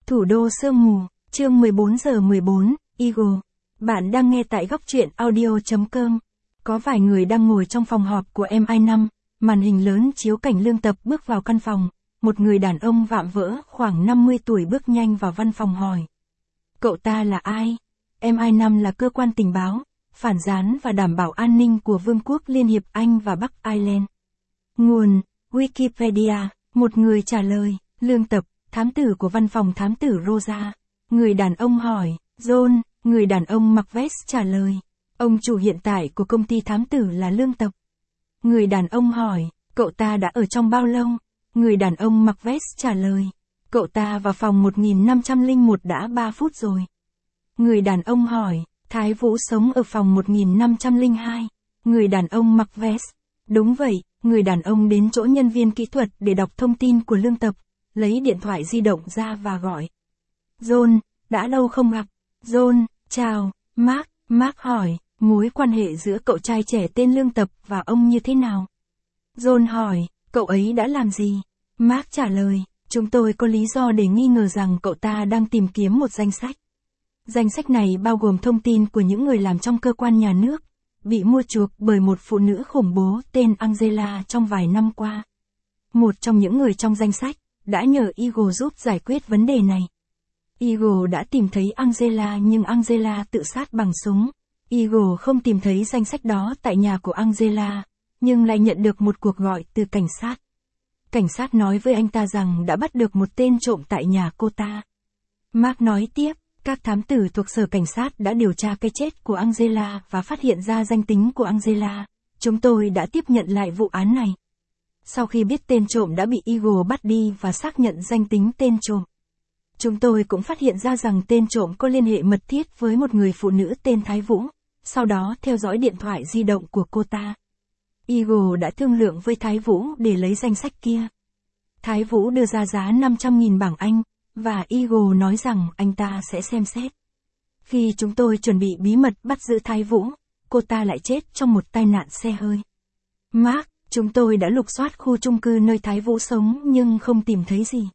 Thủ đô sương mù, chương 14:14, Eagle. Bạn đang nghe tại góc truyện audio.com. Có vài người đang ngồi trong phòng họp của MI5, màn hình lớn chiếu cảnh Lương Tập bước vào căn phòng. Một người đàn ông vạm vỡ khoảng 50 tuổi bước nhanh vào văn phòng hỏi. Cậu ta là ai? MI5 là cơ quan tình báo, phản gián và đảm bảo an ninh của Vương quốc Liên hiệp Anh và Bắc Ireland. Nguồn, Wikipedia. Một người trả lời, Lương Tập, thám tử của văn phòng thám tử Rosa. Người đàn ông hỏi, John, người đàn ông mặc vest trả lời. Ông chủ hiện tại của công ty thám tử là Lương Tập. Người đàn ông hỏi, cậu ta đã ở trong bao lâu? Người đàn ông mặc vest trả lời, cậu ta vào phòng 1501 đã 3 phút rồi. Người đàn ông hỏi, Thái Vũ sống ở phòng 1502. Người đàn ông mặc vest. Đúng vậy, người đàn ông đến chỗ nhân viên kỹ thuật để đọc thông tin của Lương Tập, lấy điện thoại di động ra và gọi. John, đã lâu không gặp. John, chào, Mark hỏi, mối quan hệ giữa cậu trai trẻ tên Lương Tập và ông như thế nào? John hỏi, cậu ấy đã làm gì? Mark trả lời, chúng tôi có lý do để nghi ngờ rằng cậu ta đang tìm kiếm một danh sách. Danh sách này bao gồm thông tin của những người làm trong cơ quan nhà nước, bị mua chuộc bởi một phụ nữ khủng bố tên Angela trong vài năm qua. Một trong những người trong danh sách đã nhờ Eagle giúp giải quyết vấn đề này. Eagle đã tìm thấy Angela nhưng Angela tự sát bằng súng. Eagle không tìm thấy danh sách đó tại nhà của Angela, nhưng lại nhận được một cuộc gọi từ cảnh sát. Cảnh sát nói với anh ta rằng đã bắt được một tên trộm tại nhà cô ta. Mark nói tiếp, các thám tử thuộc sở cảnh sát đã điều tra cái chết của Angela và phát hiện ra danh tính của Angela. Chúng tôi đã tiếp nhận lại vụ án này. Sau khi biết tên trộm đã bị Eagle bắt đi và xác nhận danh tính tên trộm, chúng tôi cũng phát hiện ra rằng tên trộm có liên hệ mật thiết với một người phụ nữ tên Thái Vũ, sau đó theo dõi điện thoại di động của cô ta. Eagle đã thương lượng với Thái Vũ để lấy danh sách kia. Thái Vũ đưa ra giá 500.000 bảng Anh, và Eagle nói rằng anh ta sẽ xem xét. Khi chúng tôi chuẩn bị bí mật bắt giữ Thái Vũ, cô ta lại chết trong một tai nạn xe hơi. Mark, chúng tôi đã lục soát khu chung cư nơi Thái Vũ sống nhưng không tìm thấy gì.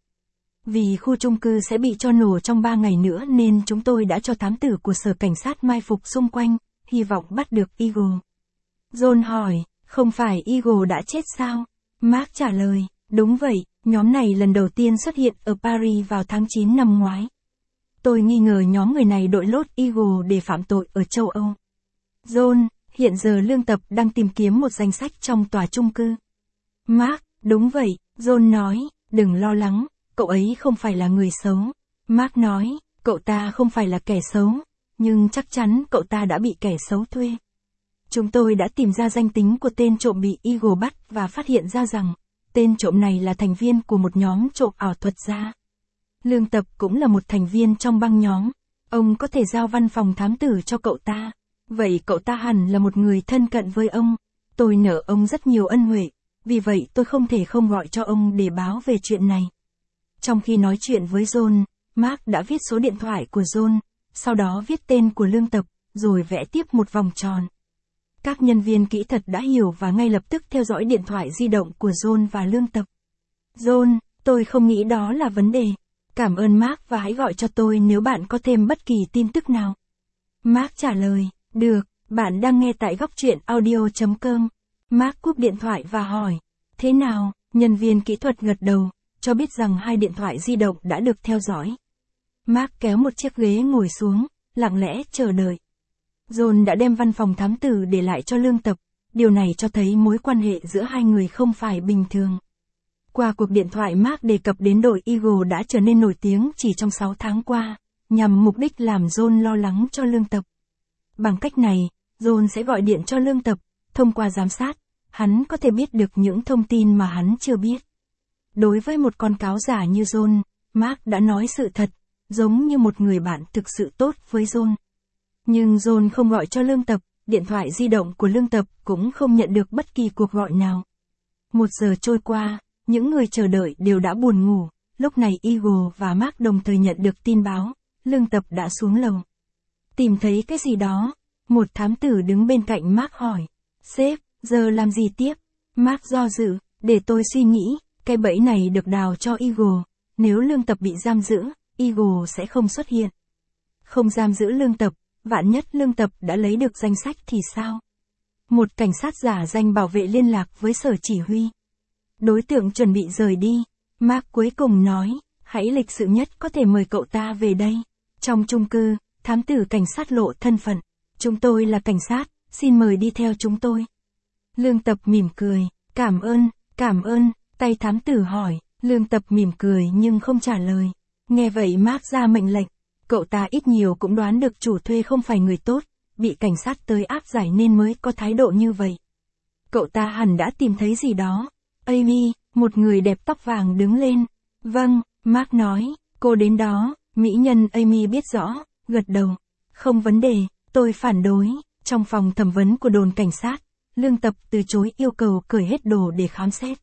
Vì khu chung cư sẽ bị cho nổ trong 3 ngày nữa nên chúng tôi đã cho thám tử của sở cảnh sát mai phục xung quanh, hy vọng bắt được Eagle. John hỏi, không phải Eagle đã chết sao? Mark trả lời, đúng vậy, nhóm này lần đầu tiên xuất hiện ở Paris vào tháng 9 năm ngoái. Tôi nghi ngờ nhóm người này đội lốt Eagle để phạm tội ở châu Âu. John, hiện giờ Lương Tập đang tìm kiếm một danh sách trong tòa chung cư. Mark, đúng vậy, John nói, đừng lo lắng, cậu ấy không phải là người xấu. Mark nói, cậu ta không phải là kẻ xấu, nhưng chắc chắn cậu ta đã bị kẻ xấu thuê. Chúng tôi đã tìm ra danh tính của tên trộm bị Eagle bắt và phát hiện ra rằng, tên trộm này là thành viên của một nhóm trộm ảo thuật gia. Lương Tập cũng là một thành viên trong băng nhóm. Ông có thể giao văn phòng thám tử cho cậu ta. Vậy cậu ta hẳn là một người thân cận với ông. Tôi nợ ông rất nhiều ân huệ. Vì vậy tôi không thể không gọi cho ông để báo về chuyện này. Trong khi nói chuyện với John, Mark đã viết số điện thoại của John, sau đó viết tên của Lương Tập, rồi vẽ tiếp một vòng tròn. Các nhân viên kỹ thuật đã hiểu và ngay lập tức theo dõi điện thoại di động của John và Lương Tập. John, tôi không nghĩ đó là vấn đề. Cảm ơn Mark và hãy gọi cho tôi nếu bạn có thêm bất kỳ tin tức nào. Mark trả lời, được, bạn đang nghe tại góc truyện audio.com. Mark cúp điện thoại và hỏi, thế nào? Nhân viên kỹ thuật gật đầu, cho biết rằng 2 điện thoại di động đã được theo dõi. Mark kéo một chiếc ghế ngồi xuống, lặng lẽ chờ đợi. John đã đem văn phòng thám tử để lại cho Lương Tập, điều này cho thấy mối quan hệ giữa hai người không phải bình thường. Qua cuộc điện thoại Mark đề cập đến đội Eagle đã trở nên nổi tiếng chỉ trong 6 tháng qua, nhằm mục đích làm John lo lắng cho Lương Tập. Bằng cách này, John sẽ gọi điện cho Lương Tập, thông qua giám sát, hắn có thể biết được những thông tin mà hắn chưa biết. Đối với một con cáo giả như John, Mark đã nói sự thật, giống như một người bạn thực sự tốt với John. Nhưng John không gọi cho Lương Tập, điện thoại di động của Lương Tập cũng không nhận được bất kỳ cuộc gọi nào. 1 giờ trôi qua, những người chờ đợi đều đã buồn ngủ, lúc này Eagle và Mark đồng thời nhận được tin báo, Lương Tập đã xuống lầu. Tìm thấy cái gì đó? Một thám tử đứng bên cạnh Mark hỏi. Sếp, giờ làm gì tiếp? Mark do dự, để tôi suy nghĩ, cái bẫy này được đào cho Eagle, nếu Lương Tập bị giam giữ, Eagle sẽ không xuất hiện. Không giam giữ Lương Tập, vạn nhất Lương Tập đã lấy được danh sách thì sao? Một cảnh sát giả danh bảo vệ liên lạc với sở chỉ huy. Đối tượng chuẩn bị rời đi. Mark cuối cùng nói, hãy lịch sự nhất có thể mời cậu ta về đây. Trong chung cư, thám tử cảnh sát lộ thân phận. Chúng tôi là cảnh sát, xin mời đi theo chúng tôi. Lương Tập mỉm cười, cảm ơn, tay thám tử hỏi. Lương Tập mỉm cười nhưng không trả lời. Nghe vậy Mark ra mệnh lệnh. Cậu ta ít nhiều cũng đoán được chủ thuê không phải người tốt, bị cảnh sát tới áp giải nên mới có thái độ như vậy. Cậu ta hẳn đã tìm thấy gì đó. Amy, một người đẹp tóc vàng đứng lên. Vâng, Mark nói, cô đến đó. Mỹ nhân Amy biết rõ, gật đầu. Không vấn đề, tôi phản đối. Trong phòng thẩm vấn của đồn cảnh sát, Lương Tập từ chối yêu cầu cởi hết đồ để khám xét.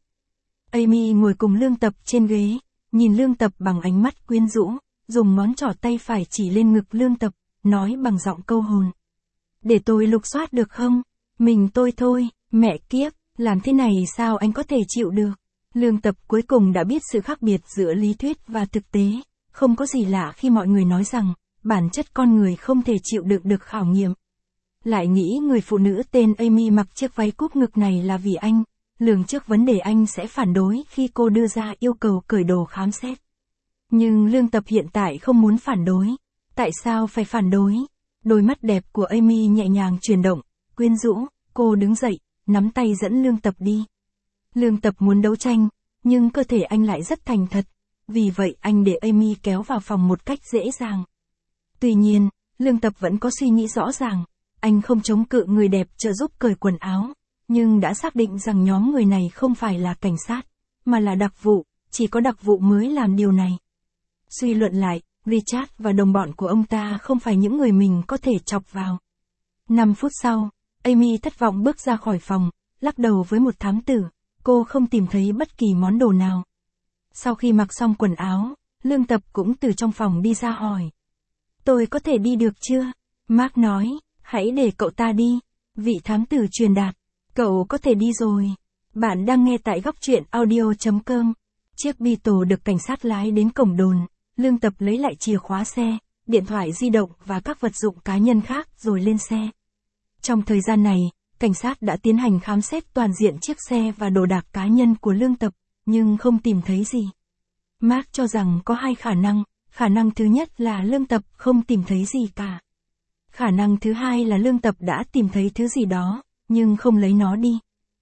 Amy ngồi cùng Lương Tập trên ghế, nhìn Lương Tập bằng ánh mắt quyến rũ, dùng ngón trỏ tay phải chỉ lên ngực Lương Tập, nói bằng giọng câu hồn. Để tôi lục soát được không? Mình tôi thôi, mẹ kiếp, làm thế này sao anh có thể chịu được? Lương Tập cuối cùng đã biết sự khác biệt giữa lý thuyết và thực tế. Không có gì lạ khi mọi người nói rằng, bản chất con người không thể chịu đựng được khảo nghiệm. Lại nghĩ người phụ nữ tên Amy mặc chiếc váy cúp ngực này là vì anh, lường trước vấn đề anh sẽ phản đối khi cô đưa ra yêu cầu cởi đồ khám xét. Nhưng Lương Tập hiện tại không muốn phản đối. Tại sao phải phản đối? Đôi mắt đẹp của Amy nhẹ nhàng chuyển động, quyến rũ, cô đứng dậy, nắm tay dẫn Lương Tập đi. Lương Tập muốn đấu tranh, nhưng cơ thể anh lại rất thành thật, vì vậy anh để Amy kéo vào phòng một cách dễ dàng. Tuy nhiên, Lương Tập vẫn có suy nghĩ rõ ràng, anh không chống cự người đẹp trợ giúp cởi quần áo, nhưng đã xác định rằng nhóm người này không phải là cảnh sát, mà là đặc vụ, chỉ có đặc vụ mới làm điều này. Suy luận lại, Richard và đồng bọn của ông ta không phải những người mình có thể chọc vào. 5 phút sau, Amy thất vọng bước ra khỏi phòng, lắc đầu với một thám tử, cô không tìm thấy bất kỳ món đồ nào. Sau khi mặc xong quần áo, Lương Tập cũng từ trong phòng đi ra hỏi. Tôi có thể đi được chưa? Mark nói, hãy để cậu ta đi. Vị thám tử truyền đạt, cậu có thể đi rồi. Bạn đang nghe tại góc truyện audio.com. Chiếc Beetle được cảnh sát lái đến cổng đồn. Lương Tập lấy lại chìa khóa xe, điện thoại di động và các vật dụng cá nhân khác rồi lên xe. Trong thời gian này, cảnh sát đã tiến hành khám xét toàn diện chiếc xe và đồ đạc cá nhân của Lương Tập, nhưng không tìm thấy gì. Mark cho rằng có 2 khả năng thứ nhất là Lương Tập không tìm thấy gì cả. Khả năng thứ hai là Lương Tập đã tìm thấy thứ gì đó, nhưng không lấy nó đi.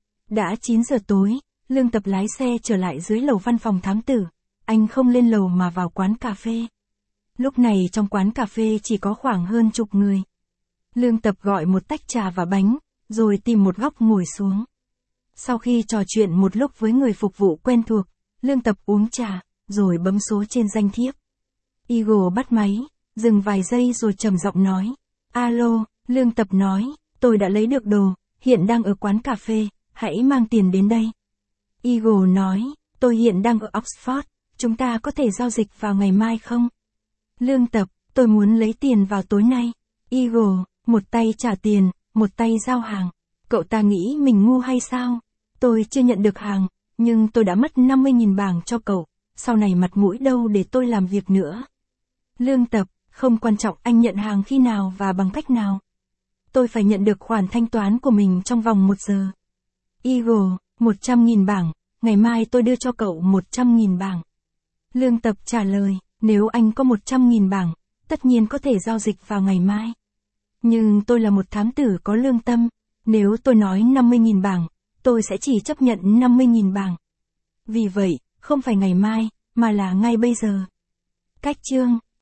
Đã 9 giờ tối, Lương Tập lái xe trở lại dưới lầu văn phòng thám tử. Anh không lên lầu mà vào quán cà phê. Lúc này trong quán cà phê chỉ có khoảng hơn chục người. Lương Tập gọi một tách trà và bánh, rồi tìm một góc ngồi xuống. Sau khi trò chuyện một lúc với người phục vụ quen thuộc, Lương Tập uống trà, rồi bấm số trên danh thiếp. Eagle bắt máy, dừng vài giây rồi trầm giọng nói. Alo, Lương Tập nói, tôi đã lấy được đồ, hiện đang ở quán cà phê, hãy mang tiền đến đây. Eagle nói, tôi hiện đang ở Oxford, chúng ta có thể giao dịch vào ngày mai không? Lương Tập, tôi muốn lấy tiền vào tối nay. Eagle, một tay trả tiền, một tay giao hàng. Cậu ta nghĩ mình ngu hay sao? Tôi chưa nhận được hàng, nhưng tôi đã mất 50.000 bảng cho cậu, sau này mặt mũi đâu để tôi làm việc nữa. Lương Tập, không quan trọng anh nhận hàng khi nào và bằng cách nào. Tôi phải nhận được khoản thanh toán của mình trong vòng 1 giờ. Eagle, 100.000 bảng, ngày mai tôi đưa cho cậu 100.000 bảng. Lương Tập trả lời, nếu anh có 100.000 bảng, tất nhiên có thể giao dịch vào ngày mai. Nhưng tôi là một thám tử có lương tâm, nếu tôi nói 50.000 bảng, tôi sẽ chỉ chấp nhận 50.000 bảng. Vì vậy, không phải ngày mai, mà là ngay bây giờ. Cách chương